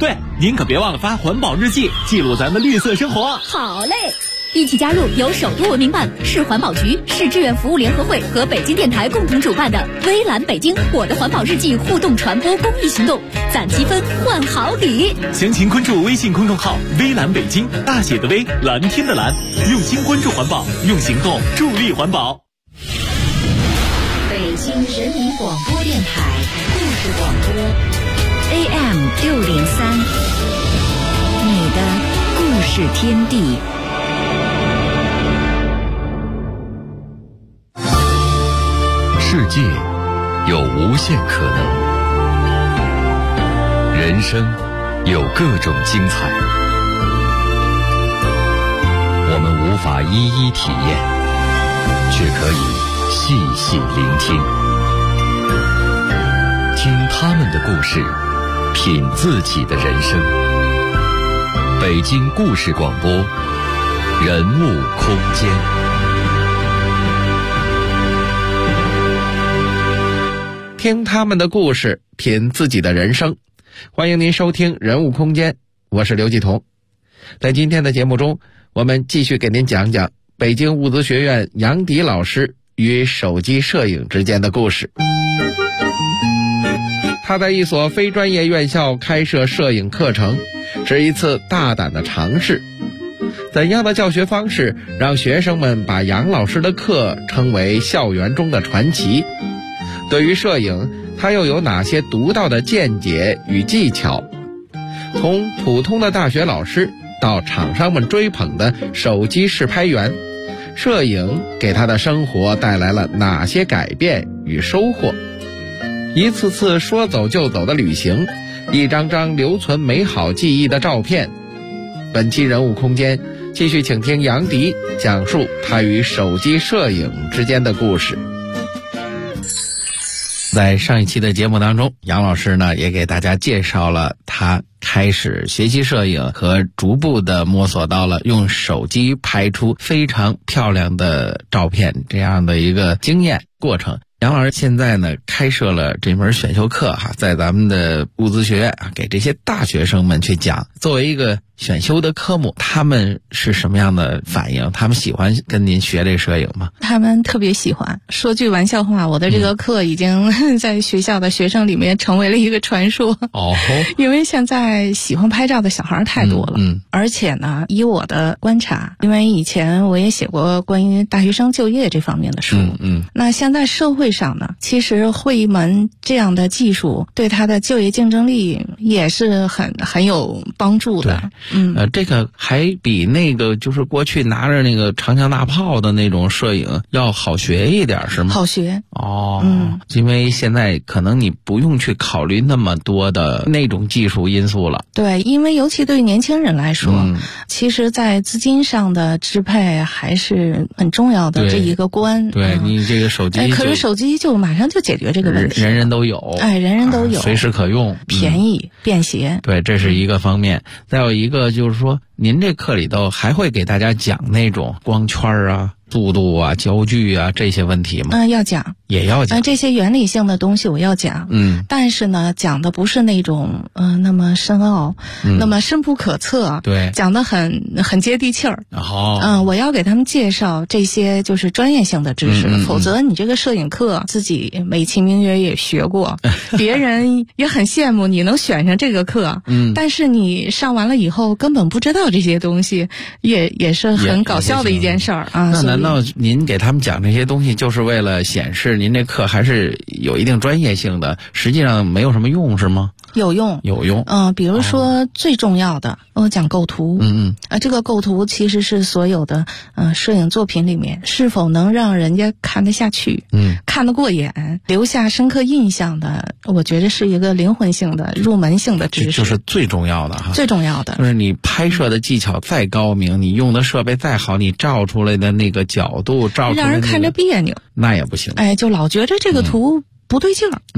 对，您可别忘了发环保日记，记录咱们绿色生活。 好嘞，一起加入由首都文明办、市环保局、市志愿服务联合会和北京电台共同主办的微蓝北京我的环保日记互动传播公益行动，攒积分换好礼。 详情关注微信公众号微蓝北京，大写的微，蓝天的蓝，用心关注环保，用行动助力环保。 北京人民广播电台故事广播 AM603，你的故事天地。 世界有无限可能，人生有各种精彩，我们无法一一体验，却可以细细聆听，听他们的故事，品自己的人生。北京故事广播，人物空间。 听他们的故事，品自己的人生。欢迎您收听人物空间，我是刘继彤。在今天的节目中，我们继续给您讲讲北京物资学院杨迪老师与手机摄影之间的故事。他在一所非专业院校开设摄影课程，是一次大胆的尝试。怎样的教学方式让学生们把杨老师的课称为校园中的传奇？对于摄影，他又有哪些独到的见解与技巧？从普通的大学老师到厂商们追捧的手机试拍员，摄影给他的生活带来了哪些改变与收获？一次次说走就走的旅行，一张张留存美好记忆的照片。本期人物空间继续请听杨迪讲述他与手机摄影之间的故事。在上一期的节目当中，杨老师呢也给大家介绍了他开始学习摄影和逐步的摸索到了用手机拍出非常漂亮的照片这样的一个经验过程。杨老师现在呢开设了这门选修课在咱们的物资学院给这些大学生们去讲。作为一个选修的科目，他们是什么样的反应？他们喜欢跟您学这摄影吗？ 他们特别喜欢。说句玩笑话，我的这个课已经在学校的学生里面成为了一个传说。因为现在喜欢拍照的小孩太多了。而且呢，以我的观察，因为以前我也写过关于大学生就业这方面的书。那现在社会上呢，其实会一门这样的技术对他的就业竞争力也是很有帮助的。 这个还比那个就是过去拿着那个长枪大炮的那种摄影要好学一点，是吗？好学。因为现在可能你不用去考虑那么多的那种技术因素了。对，因为尤其对于年轻人来说，其实在资金上的支配还是很重要的这一个关。对，你这个手机可是手机就马上就解决这个问题，人人都有。人人都有，随时可用，便宜便携。对，这是一个方面。再有一个就是说，您这课里头还会给大家讲那种光圈啊、速度啊、焦距啊这些问题吗？要讲，也要讲。这些原理性的东西我要讲。但是呢，讲的不是那种那么深奥，那么深不可测。对，讲的很接地气儿。我要给他们介绍这些就是专业性的知识，否则你这个摄影课自己美其名曰也学过，别人也很羡慕你能选上这个课。但是你上完了以后根本不知道这些东西，也是很搞笑的一件事儿啊。那难道您给他们讲这些东西就是为了显示您这课还是有一定专业性的，实际上没有什么用是吗？有用。比如说最重要的，我讲构图。这个构图其实是所有的摄影作品里面是否能让人家看得下去，看得过眼，留下深刻印象的，我觉得是一个灵魂性的入门性的知识，就是最重要的最重要的。就是你拍摄的技巧再高明，你用的设备再好，你照出来的那个角度，照出来让人看着别扭，那也不行。就老觉着这个图不对劲儿。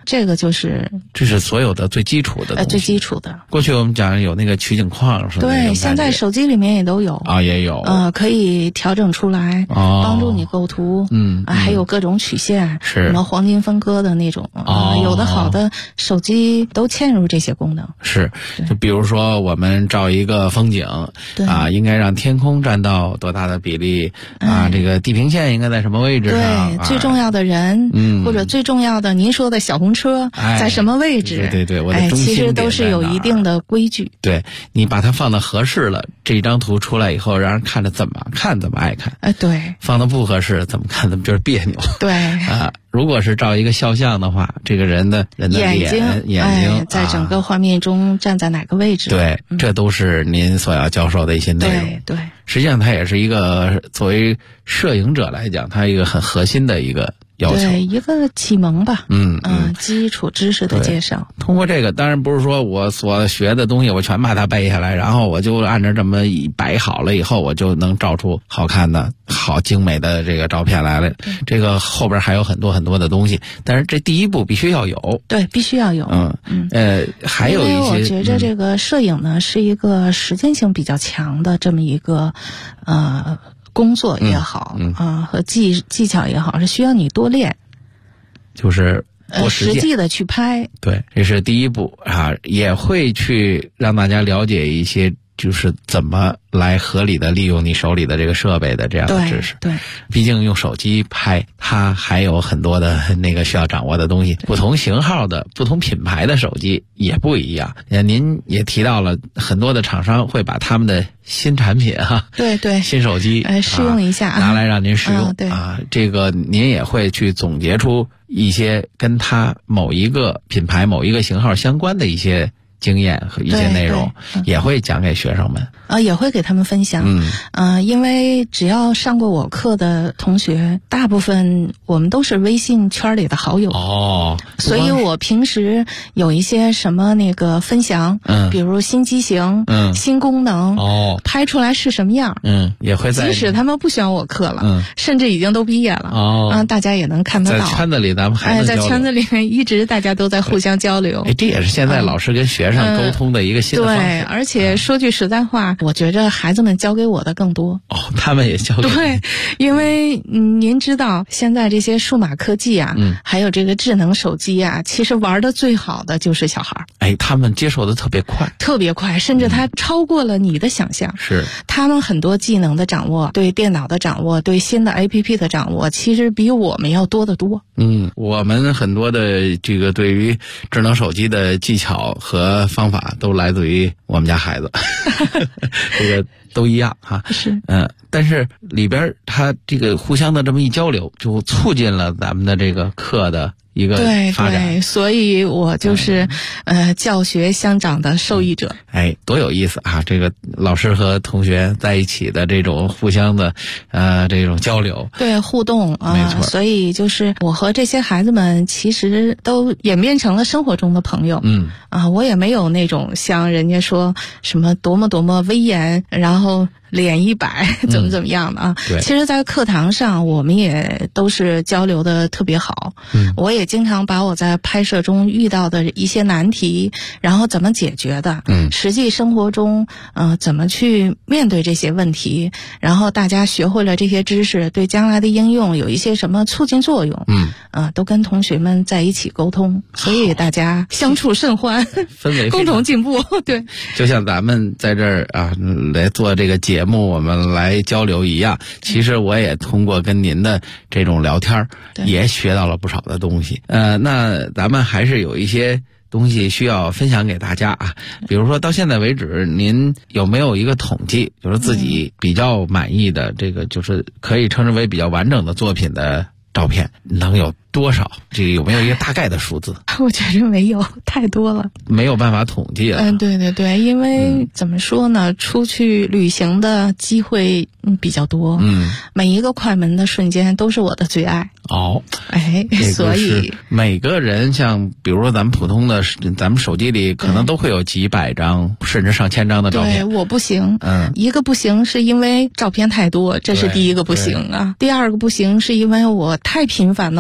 这个这是所有的最基础的东西， 最基础的。 过去我们讲有那个取景框，是对，现在手机里面也都有啊，也有可以调整出来，帮助你构图。还有各种曲线， 是什么黄金分割的那种有的好的手机都嵌入这些功能。 是，就比如说我们照一个风景应该让天空占到多大的比例这个地平线应该在什么位置上？ 对，最重要的人，或者最重要的您说的小红车在什么位置？ 对，我的中心点其实都是有一定的规矩。 对，你把它放到合适了，这张图出来以后，让人看着怎么看怎么爱看。 对， 放的不合适，怎么看怎么觉得别扭。 对如果是照一个肖像的话，这个人的眼睛在整个画面中站在哪个位置？ 对，这都是您所要教授的一些内容。 对， 实际上它也是一个作为摄影者来讲，它一个很核心的一个要求， 对，一个启蒙吧。基础知识的介绍。 通过这个，当然不是说我所学的东西我全把它背下来，然后我就按照这么一摆好了以后，我就能照出好看的、好精美的这个照片来了。这个后边还有很多很多的东西，但是这第一步必须要有。 对，必须要有。 还有一些， 因为我觉着这个摄影呢是一个时间性比较强的这么一个工作也好和技巧也好，是需要你多练， 就是多实际的去拍。 对，这是第一步也会去让大家了解一些就是怎么来合理的利用你手里的这个设备的这样的知识。 对， 毕竟用手机拍，它还有很多的那个需要掌握的东西。不同型号的、不同品牌的手机也不一样。您也提到了很多的厂商会把他们的新产品对， 新手机试用一下拿来让您使用。 对这个您也会去总结出一些跟它某一个品牌、某一个型号相关的一些经验和一些内容，也会讲给学生们。 也会给他们分享。因为只要上过我课的同学，大部分我们都是微信圈里的好友。所以我平时有一些什么那个分享，比如新机型、新功能，拍出来是什么样， 也会在。 即使他们不选我课了，甚至已经都毕业了，大家也能看得到。 在圈子里咱们还能交流。 在圈子里面一直大家都在互相交流。 这也是现在老师跟学生沟通的一个新的方式。 对，而且说句实在话，我觉着孩子们教给我的更多。 他们也教给我。 对，因为您知道现在这些数码科技还有这个智能手机其实玩的最好的就是小孩。 他们接受的特别快， 甚至他超过了你的想象。 是， 他们很多技能的掌握，对电脑的掌握，对新的 APP 的掌握，其实比我们要多得多。 我们很多的这个对于智能手机的技巧和方法都来自于我们家孩子。这个都一样是， 但是里边他这个互相的这么一交流，就促进了咱们的这个课的一个发展。 对，所以我就是教学相长的受益者。 多有意思这个老师和同学在一起的这种互相的这种交流， 对，互动没错。 所以就是我和这些孩子们其实都演变成了生活中的朋友。我也没有那种像人家说什么多么多么威严，然后脸一摆怎么样的对， 其实在课堂上我们也都是交流的特别好。我也经常把我在拍摄中遇到的一些难题，然后怎么解决的，实际生活中怎么去面对这些问题，然后大家学会了这些知识，对将来的应用有一些什么促进作用，都跟同学们在一起沟通，所以大家相处甚欢， 氛围共同进步。对， 就像咱们在这儿来做这个节目，我们来交流一样。其实我也通过跟您的这种聊天，也学到了不少的东西。那咱们还是有一些东西需要分享给大家比如说到现在为止，您有没有一个统计，就是自己比较满意的这个就是可以称之为比较完整的作品的照片能有多少？这个有没有一个大概的数字？ 我觉得没有，太多了， 没有办法统计了。 对，因为怎么说呢，出去旅行的机会比较多，每一个快门的瞬间都是我的最爱。所以每个人像比如说咱们普通的咱们手机里可能都会有几百张甚至上千张的照片。 对，我不行。一个不行是因为照片太多，这是第一个不行第二个不行是因为我太频繁的换新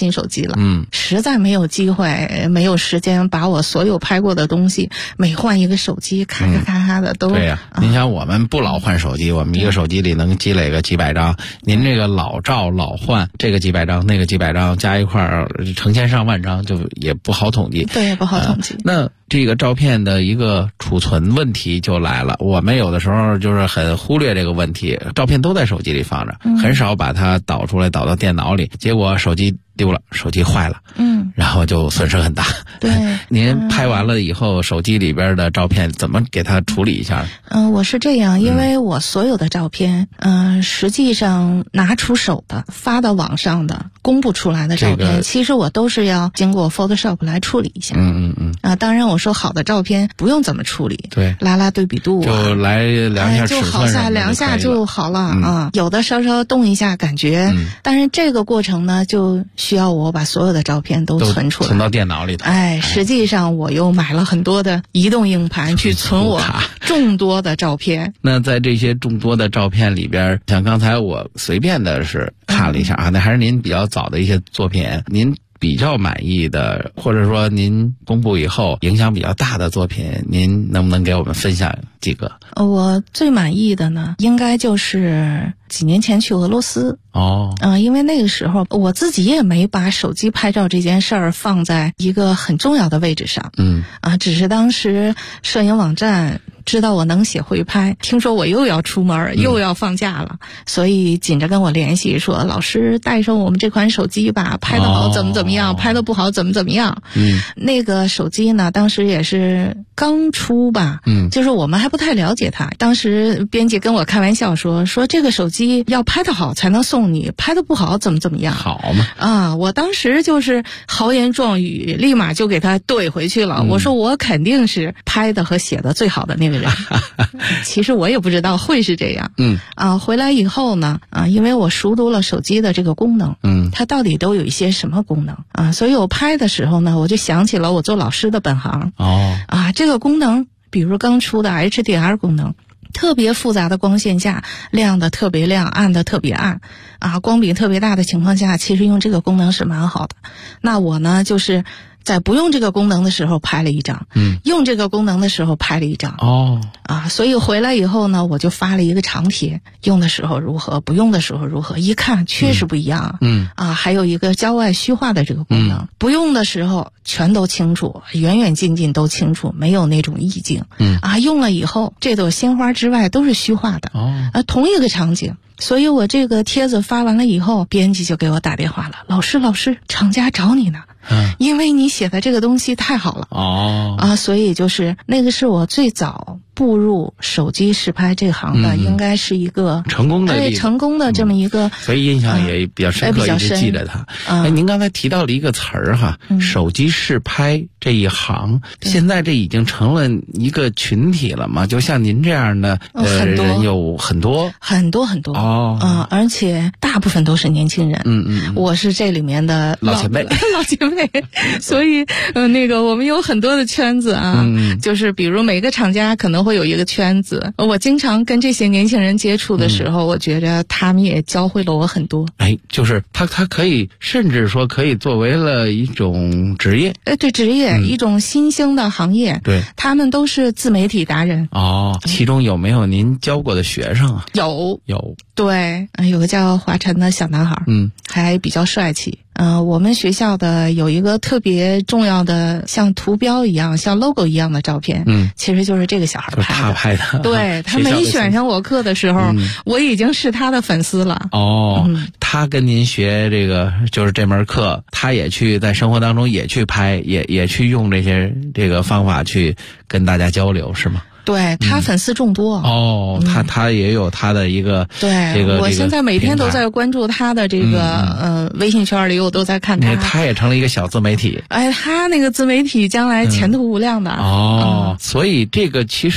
新手机了，实在没有机会，没有时间把我所有拍过的东西，每换一个手机咔的都。 对呀，您想我们不老换手机，我们一个手机里能积累个几百张，您这个老照老换，这个几百张那个几百张加一块儿成千上万张，就也不好统计。 对，不好统计。 那这个照片的一个储存问题就来了，我们有的时候就是很忽略这个问题，照片都在手机里放着，很少把它导出来导到电脑里，结果手机丢了，手机坏了，然后就损失很大。 对， 您拍完了以后，手机里边的照片怎么给它处理一下？ 我是这样，因为我所有的照片，实际上拿出手的、发到网上的、公布出来的照片，其实我都是要经过 Photoshop 来处理一下。当然我说好的照片不用怎么处理， 对， 拉拉对比度就来量一下尺寸， 就好下量下就好了啊。有的稍稍动一下感觉，但是这个过程呢，就需要我把所有的照片都存出来， 存到电脑里头。 实际上我又买了很多的移动硬盘去存我众多的照片。 那在这些众多的照片里边，像刚才我随便的是看了一下啊，那还是您比较早的一些作品，您比较满意的，或者说您公布以后影响比较大的作品，您能不能给我们分享几个？ 我最满意的呢，应该就是几年前去俄罗斯。因为那个时候我自己也没把手机拍照这件事儿放在一个很重要的位置上。只是当时摄影网站知道我能写回拍，听说我又要出门，又要放假了，所以紧着跟我联系说，老师带上我们这款手机吧，拍得好怎么样，拍得不好怎么样。那个手机呢，当时也是刚出吧，就是我们还不太了解它。当时编辑跟我开玩笑说这个手机要拍得好才能送你，拍得不好怎么样。 好嘛。 我当时就是豪言壮语，立马就给他怼回去了。我说我肯定是拍的和写的最好的那个人。其实我也不知道会是这样。回来以后呢，因为我熟读了手机的这个功能，它到底都有一些什么功能所以我拍的时候呢，我就想起了我做老师的本行。这个功能，比如刚出的 HDR 功能，特别复杂的光线下，亮的特别亮，暗的特别暗光比特别大的情况下，其实用这个功能是蛮好的。那我呢，就是在不用这个功能的时候拍了一张，用这个功能的时候拍了一张。所以回来以后呢，我就发了一个长帖，用的时候如何，不用的时候如何，一看确实不一样。还有一个郊外虚化的这个功能，不用的时候全都清楚，远远近近都清楚，没有那种意境。用了以后，这朵鲜花之外都是虚化的。同一个场景。所以我这个帖子发完了以后，编辑就给我打电话了，老师，厂家找你呢。因为你写的这个东西太好了。所以就是那个是我最早步入手机实拍这行的，应该是一个成功的这么一个， 所以印象也比较深刻，一直记着它。您刚才提到了一个词儿哈，手机实拍这一行，现在这已经成了一个群体了嘛？就像您这样的人有很多而且大部分都是年轻人。我是这里面的老前辈， 所以我们有很多的圈子就是比如每个厂家可能会有一个圈子，我经常跟这些年轻人接触的时候，我觉着他们也教会了我很多。 就是他可以甚至说可以作为了一种职业。 对，职业，一种新兴的行业。 对， 他们都是自媒体达人。 其中有没有您教过的学生啊？ 有。对，有个叫华晨的小男孩，还比较帅气。我们学校的有一个特别重要的像图标一样像 logo 一样的照片，其实就是这个小孩拍的。 他拍的。 对，他没选上我课的时候，我已经是他的粉丝了。 他跟您学这个就是这门课，他也去在生活当中也去拍，也去用这个方法去跟大家交流，是吗？ 对，他粉丝众多。 他也有他的一个。 对，我现在每天都在关注他的这个微信圈里，我都在看他。 他也成了一个小自媒体。 他那个自媒体将来前途无量的。 所以这个其实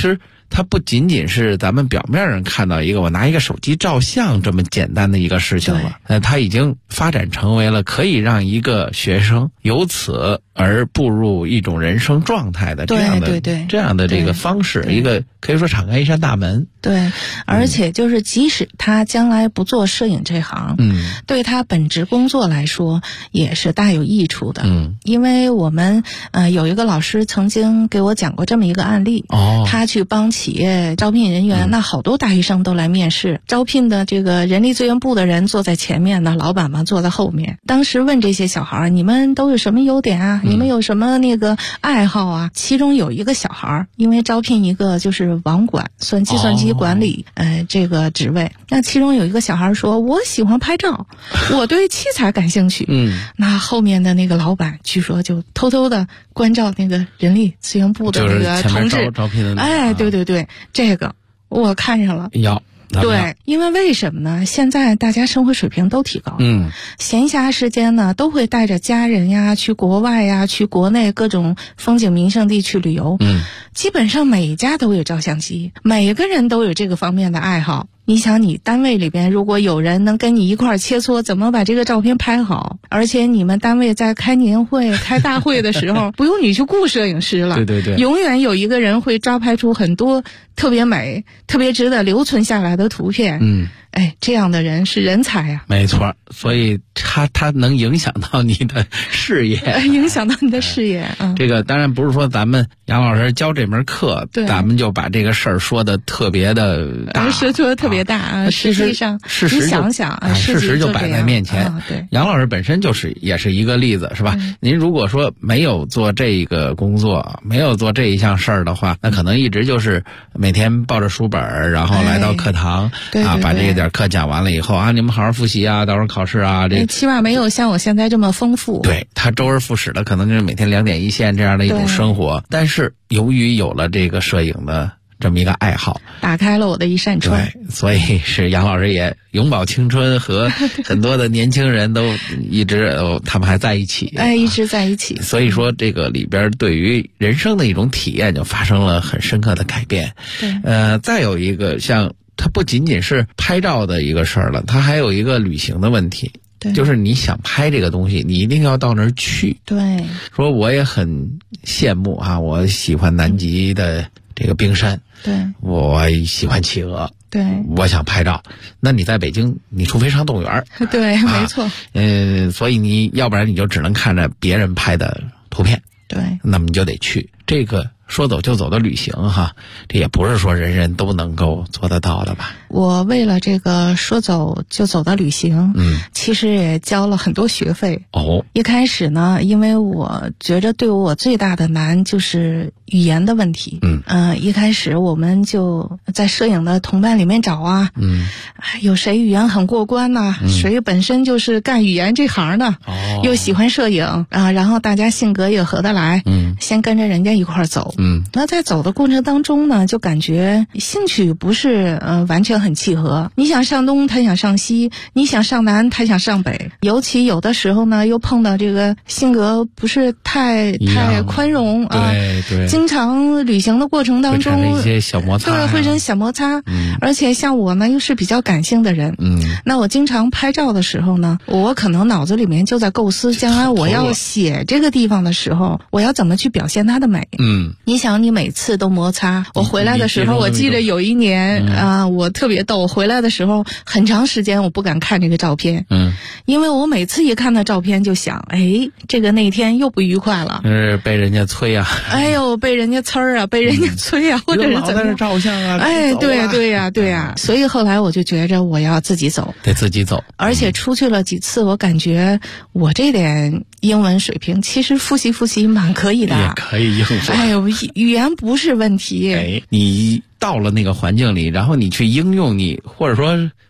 它不仅仅是咱们表面上看到一个我拿一个手机照相这么简单的一个事情了，它已经发展成为了可以让一个学生由此而步入一种人生状态的这样的这个方式，一个可以说敞开一扇大门。 对，而且就是即使他将来不做摄影这行，对他本职工作来说也是大有益处的。因为我们有一个老师曾经给我讲过这么一个案例，他去帮企业招聘人员，那好多大学生都来面试，招聘的这个人力资源部的人坐在前面，那老板嘛坐在后面。当时问这些小孩，你们都有什么优点啊？你们有什么那个爱好啊？其中有一个小孩，因为招聘一个就是网管，算计算机管理这个职位，那其中有一个小孩说，我喜欢拍照，我对器材感兴趣。那后面的那个老板据说就偷偷的关照那个人力资源部的那个同志， 招聘的对，这个我看上了。对，因为什么呢？现在大家生活水平都提高，闲暇时间呢都会带着家人呀去国外呀，去国内各种风景名胜地去旅游，基本上每一家都有照相机，每个人都有这个方面的爱好。你想，你单位里边如果有人能跟你一块切磋怎么把这个照片拍好，而且你们单位在开年会开大会的时候不用你去雇摄影师了， 对， 永远有一个人会抓拍出很多特别美特别值得留存下来的图片。这样的人是人才啊。 没错，所以他能影响到你的事业， 影响到你的事业。 这个当然不是说咱们杨老师教这门课，咱们就把这个事儿说的特别的大， 说的特别大实际上你想想事实就摆在面前。 对， 杨老师本身也是一个例子，是吧？您如果说没有做这个工作，没有做这一项事儿的话，那可能一直就是每天抱着书本，然后来到课堂，把这点课讲完了以后啊，你们好好复习啊，到时候考试啊，这起码没有像我现在这么丰富。 对，他周而复始的可能就是每天2点一线这样的一种生活，但是由于有了这个摄影的这么一个爱好， 打开了我的一扇窗。 对，所以是杨老师也永葆青春，和很多的年轻人都一直他们还在一起， 一直在一起。 所以说这个里边对于人生的一种体验就发生了很深刻的改变。 对， 再有一个像它不仅仅是拍照的一个事儿了，它还有一个旅行的问题。 对， 就是你想拍这个东西，你一定要到那儿去。 对， 说我也很羡慕我喜欢南极的这个冰山， 对， 我喜欢企鹅， 对， 我想拍照。那你在北京，你除非上动物园， 对，没错。 所以你要不然你就只能看着别人拍的图片， 对， 那么你就得去这个说走就走的旅行这也不是说人人都能够做得到的吧。 我为了这个说走就走的旅行，其实也交了很多学费。一开始呢，因为我觉着对我最大的难就是语言的问题。一开始我们就在摄影的同伴里面找有谁语言很过关呢？谁本身就是干语言这行的，又喜欢摄影然后大家性格也合得来，先跟着人家一块儿走。那在走的过程当中呢，就感觉兴趣不是完全很契合。你想上东，他想上西；你想上南，他想上北。尤其有的时候呢，又碰到这个性格不是太宽容对， 经常旅行的过程当中会产生一些小摩擦， 对，会产生小摩擦。而且像我呢，又是比较感性的人，那我经常拍照的时候呢，我可能脑子里面就在构思，将来我要写这个地方的时候，我要怎么去表现它的美。你想，你每次都摩擦，我回来的时候，我记得有一年我特别逗，回来的时候很长时间我不敢看这个照片，因为我每次一看那照片就想，这个那天又不愉快了， 被人家催被人家呲被人家催或者是怎么在这照相对呀，所以后来我就觉着我要自己走， 得自己走。 而且出去了几次，我感觉我这点英文水平其实复习蛮可以的， 也可以应付。 语言不是问题。 你到了那个环境里，然后你去应用或者说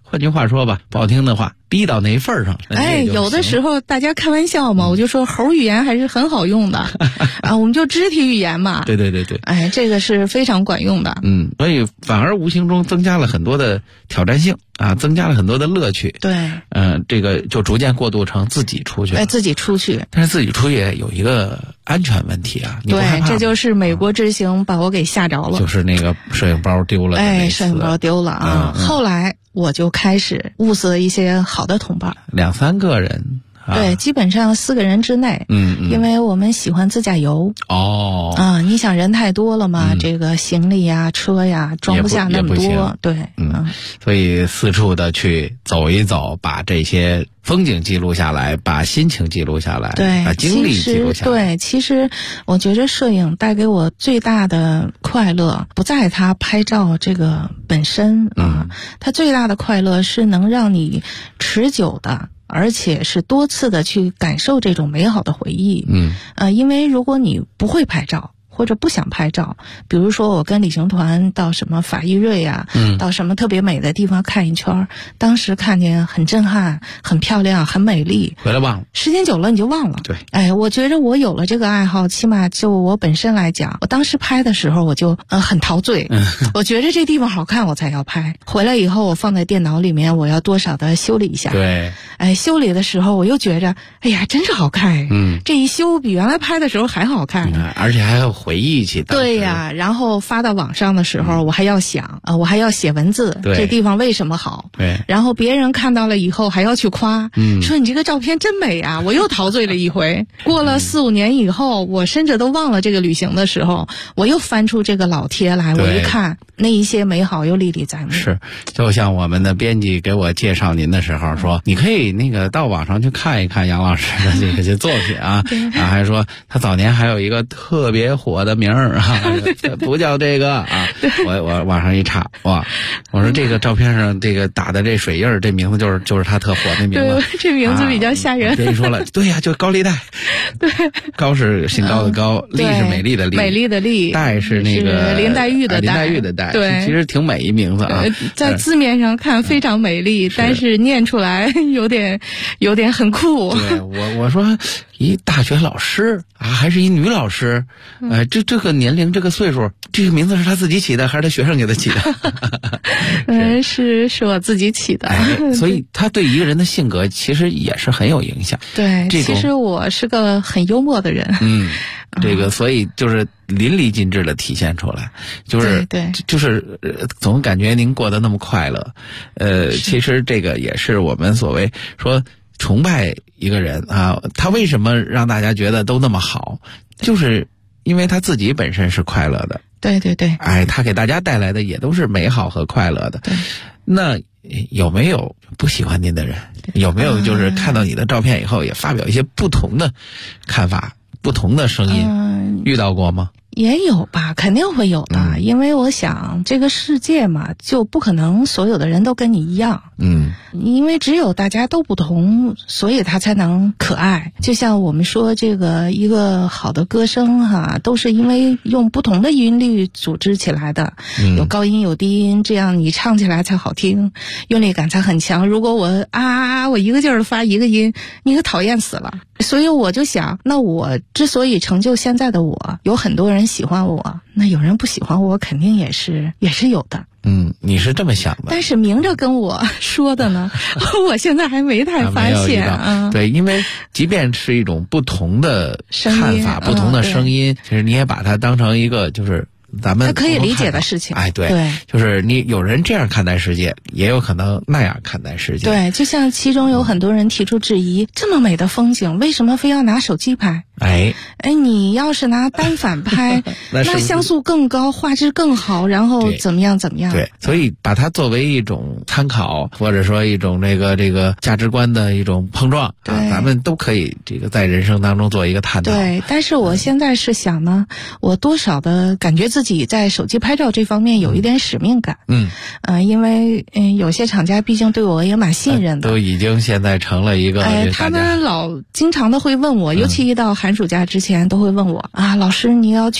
换句话说吧，不好听的话，逼到那一份上。 有的时候大家开玩笑嘛，我就说猴语言还是很好用的啊，我们就肢体语言嘛。 对。 这个是非常管用的。 所以反而无形中增加了很多的挑战性啊，增加了很多的乐趣。 对。 这个就逐渐过渡成自己出去。 自己出去。 但是自己出去有一个安全问题啊，你不害怕吗？ 对，这就是美国之行把我给吓着了。 就是那个摄影包丢了的那次。 摄影包丢了啊。后来我就开始物色一些好的同伴 ，2-3个人。 对，基本上4个人之内。因为我们喜欢自驾游。你想人太多了嘛，这个行李呀、车呀装不下那么多。对。 所以四处的去走一走，把这些风景记录下来，把心情记录下来， 对， 把经历记录下来。 对，其实我觉得摄影带给我最大的快乐，不在它拍照这个本身它最大的快乐是能让你持久的，而且是多次的去感受这种美好的回忆。因为如果你不会拍照，或者不想拍照，比如说我跟旅行团到什么法意瑞呀，到什么特别美的地方看一圈，当时看见很震撼、很漂亮、很美丽， 回来忘了， 时间久了你就忘了。 对。 我觉得我有了这个爱好，起码就我本身来讲，我当时拍的时候我就很陶醉，我觉得这地方好看我才要拍。回来以后我放在电脑里面，我要多少的修理一下。 对。 修理的时候我又觉着，哎呀，真是好看。这一修比原来拍的时候还好看。 而且还有回忆起。 对呀，然后发到网上的时候，我还要想我还要写文字，这地方为什么好？ 对。 然后别人看到了以后还要去夸，说你这个照片真美啊！我又陶醉了一回。过了4-5年以后，我甚至都忘了这个旅行的时候，我又翻出这个老贴来，我一看那一些美好又历历在目。 是，就像我们的编辑给我介绍您的时候说，你可以那个到网上去看一看杨老师的这些作品啊，还说他早年还有一个特别火的名儿啊，不叫这个啊。我网上一查，哇，我说这个照片上这个打的这水印儿，这名字就是他特火那名字。 对，这名字比较吓人。 别人说了，对呀，就高利贷。 对。 高是姓高的高，丽是美丽的丽， 美丽的丽。 黛是那个林黛玉的黛。 林黛玉的黛。 对。 其实挺美一名字啊。 在字面上看非常美丽，但是念出来有点很酷。 对，我说一大学老师啊，还是一女老师，这个年龄这个岁数，这个名字是他自己起的还是他学生给他起的？ 是我自己起的。 所以他对一个人的性格其实也是很有影响。 对，其实我是个很幽默的人。 这个所以就是淋漓尽致的体现出来，就是对， 就是总感觉您过得那么快乐。其实这个也是我们所谓说崇拜一个人啊，他为什么让大家觉得都那么好，就是因为他自己本身是快乐的。 对。 他给大家带来的也都是美好和快乐的。 对。 那有没有不喜欢您的人？有没有就是看到你的照片以后也发表一些不同的看法、不同的声音？遇到过吗？ 也有吧，肯定会有的。因为我想这个世界嘛，就不可能所有的人都跟你一样。因为只有大家都不同，所以他才能可爱。就像我们说这个一个好的歌声都是因为用不同的音律组织起来的，有高音有低音，这样你唱起来才好听，用力感才很强。如果我我一个劲儿的发一个音，你可讨厌死了。所以我就想，那我之所以成就现在的我，有很多人喜欢我，那有人不喜欢我，肯定也是有的。 你是这么想的？ 但是明着跟我说的呢，我现在还没太发现。 对，因为即便是一种不同的看法、不同的声音，其实你也把它当成一个就是咱们可以理解的事情。 对，就是你有人这样看待世界，也有可能那样看待世界。 对，就像其中有很多人提出质疑，这么美的风景，为什么非要拿手机拍？你要是拿单反拍，那像素更高，画质更好，然后怎么样？ 对，所以把它作为一种参考，或者说一种这个价值观的一种碰撞咱们都可以这个在人生当中做一个探讨。 对，但是我现在是想呢，我多少的感觉自己在手机拍照这方面有一点使命感。因为有些厂家毕竟对我也蛮信任的， 都已经现在成了一个他们经常的会问我，尤其一到寒暑假之前都会问我老师你要去哪儿？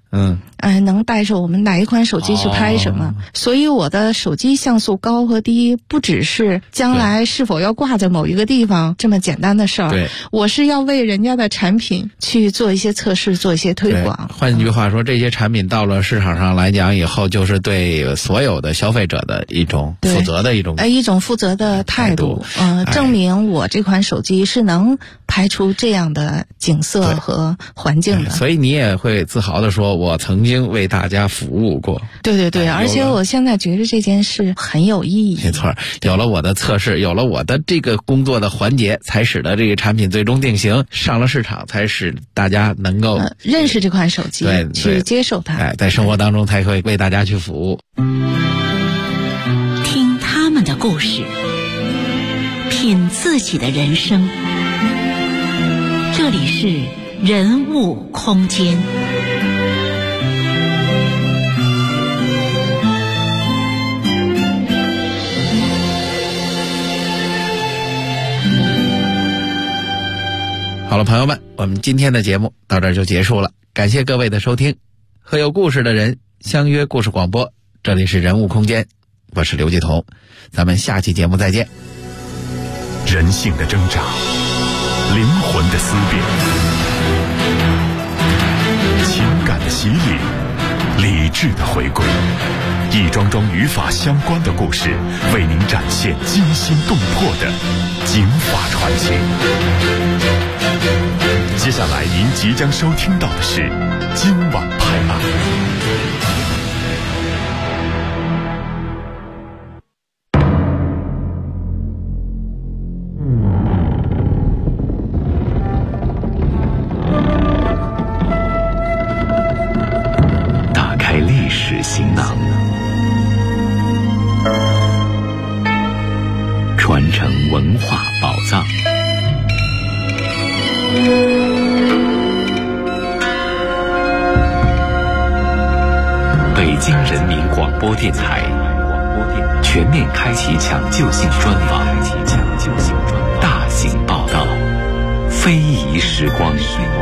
能带着我们哪一款手机去拍什么，所以我的手机像素高和低不只是将来是否要挂在某一个地方这么简单的事儿，我是要为人家的产品去做一些测试，做一些推广。 换句话说，这些产品到了市场上来讲以后，就是对所有的消费者的一种负责的一种负责的态度，证明我这款手机是能拍出这样的景色和环境的。 所以你也会自豪地说，我曾经为大家服务过。 对，而且我现在觉得这件事很有意义。 没错，有了我的测试，有了我的这个工作的环节，才使得这个产品最终定型上了市场，才使大家能够认识这款手机，去接受它， 在生活当中才会为大家去服务。 听他们的故事，品自己的人生。这里是人物空间。 好了，朋友们，我们今天的节目到这儿就结束了，感谢各位的收听。和有故事的人相约故事广播，这里是人物空间，我是刘继彤，咱们下期节目再见。 人性的挣扎，灵魂的思辨，情感的洗礼，理智的回归，一桩桩与法相关的故事，为您展现惊心动魄的警法传奇。接下来您即将收听到的是今晚拍案。打开历史行囊，传承文化宝藏。北京人民广播电台全面开启抢救性专访，大型报道，非遗时光。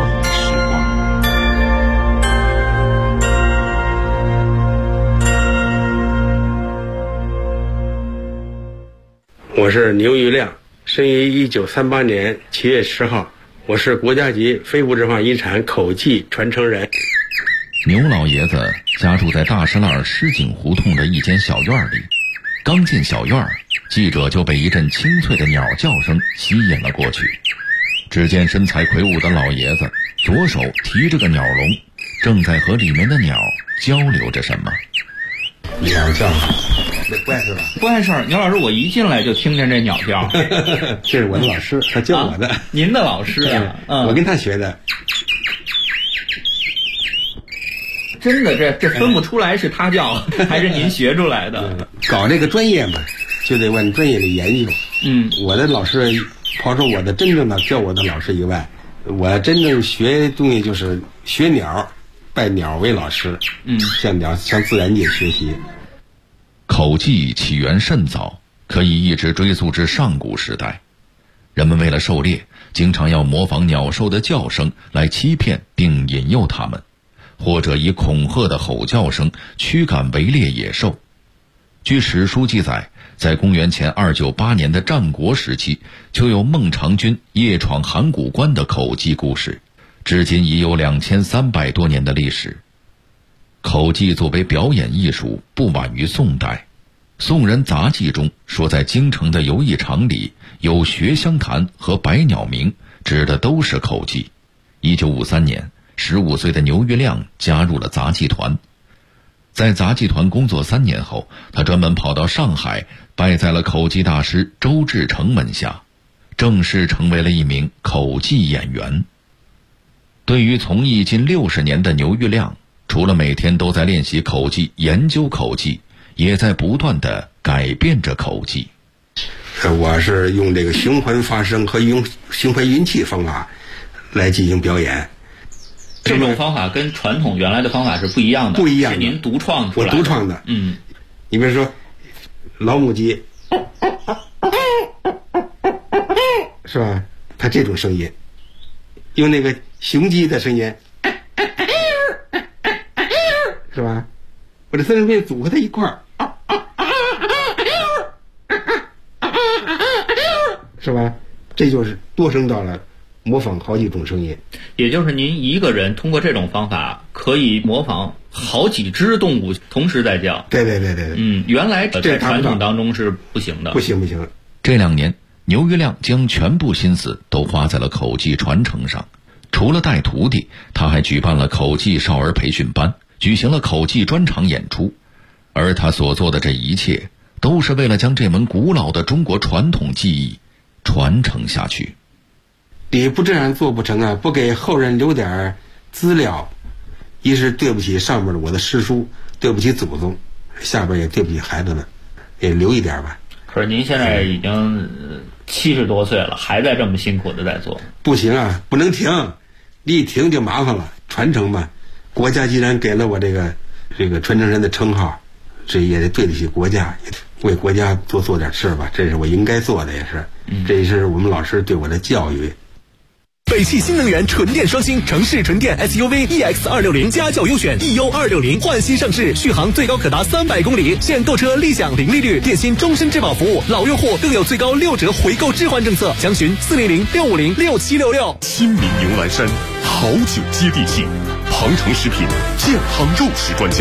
我是牛玉亮，生于1938年7月10号，我是国家级非物质文化遗产口技传承人。 牛老爷子家住在大石栏石井胡同的一间小院里，刚进小院，记者就被一阵清脆的鸟叫声吸引了过去。只见身材魁梧的老爷子左手提着个鸟笼，正在和里面的鸟交流着什么。 鸟叫，那不碍事吧？ 不碍事。牛老师，我一进来就听见这鸟叫。 这是我的老师，他教我的。 您的老师啊？ 我跟他学的。 真的，这分不出来是他教还是您学出来的。 搞这个专业嘛，就得往专业里研究。我的老师，抛出我的真正的教我的老师以外，我真正学东西就是学鸟，拜鸟为老师。向自然界学习。 口技起源甚早，可以一直追溯至上古时代。人们为了狩猎，经常要模仿鸟兽的叫声来欺骗并引诱它们，或者以恐吓的吼叫声驱赶围猎野兽。据史书记载，在公元前298年的战国时期，就有孟尝君夜闯函谷关的口技故事，至今已有2300多年的历史。口技作为表演艺术，不晚于宋代。宋人杂记中说，在京城的游艺场里有学香坛和百鸟鸣，指的都是口技。1953年，15岁的牛玉亮加入了杂技团。在杂技团工作3年后，他专门跑到上海，拜在了口技大师周志成门下，正式成为了一名口技演员。对于从艺近60年的牛玉亮，除了每天都在练习口技、研究口技，也在不断地改变着口技。 我是用这个循环发声和用循环运气方法来进行表演。 这种方法跟传统原来的方法是不一样的， 不一样的， 是您独创出来的。 我独创的。你比如说老母鸡，是吧？它这种声音，用那个雄鸡的声音， 是吧？我这3声变组合在一块儿，是吧？这就是多声道了，模仿好几种声音。 也就是您一个人通过这种方法可以模仿好几只动物同时在叫。 对。 原来在传统当中是不行的。 不行。 这2年，牛玉亮将全部心思都花在了口技传承上。除了带徒弟，他还举办了口技少儿培训班，举行了口技专场演出。而他所做的这一切，都是为了将这门古老的中国传统技艺传承下去。 你不这样做不成啊，不给后人留点资料，一是对不起上面的我的师叔，对不起祖宗，下边也对不起孩子们，也留一点吧。 可是您现在已经70多岁了，还在这么辛苦的在做。 不行啊，不能停，一停就麻烦了。传承嘛，国家既然给了我这个传承人的称号，这也得对得起国家，也为国家多做点事吧，这是我应该做的，也是，这也是我们老师对我的教育。 北汽新能源纯电双星城市纯电 SUV EX260家轿优选 EU260焕新上市，续航最高可达300公里，现购车立享零利率，电信终身质保服务，老用户更有最高6折回购置换政策，详询400-650-6766。 亲民牛栏山，好酒接地气，庞城食品健康肉食专家。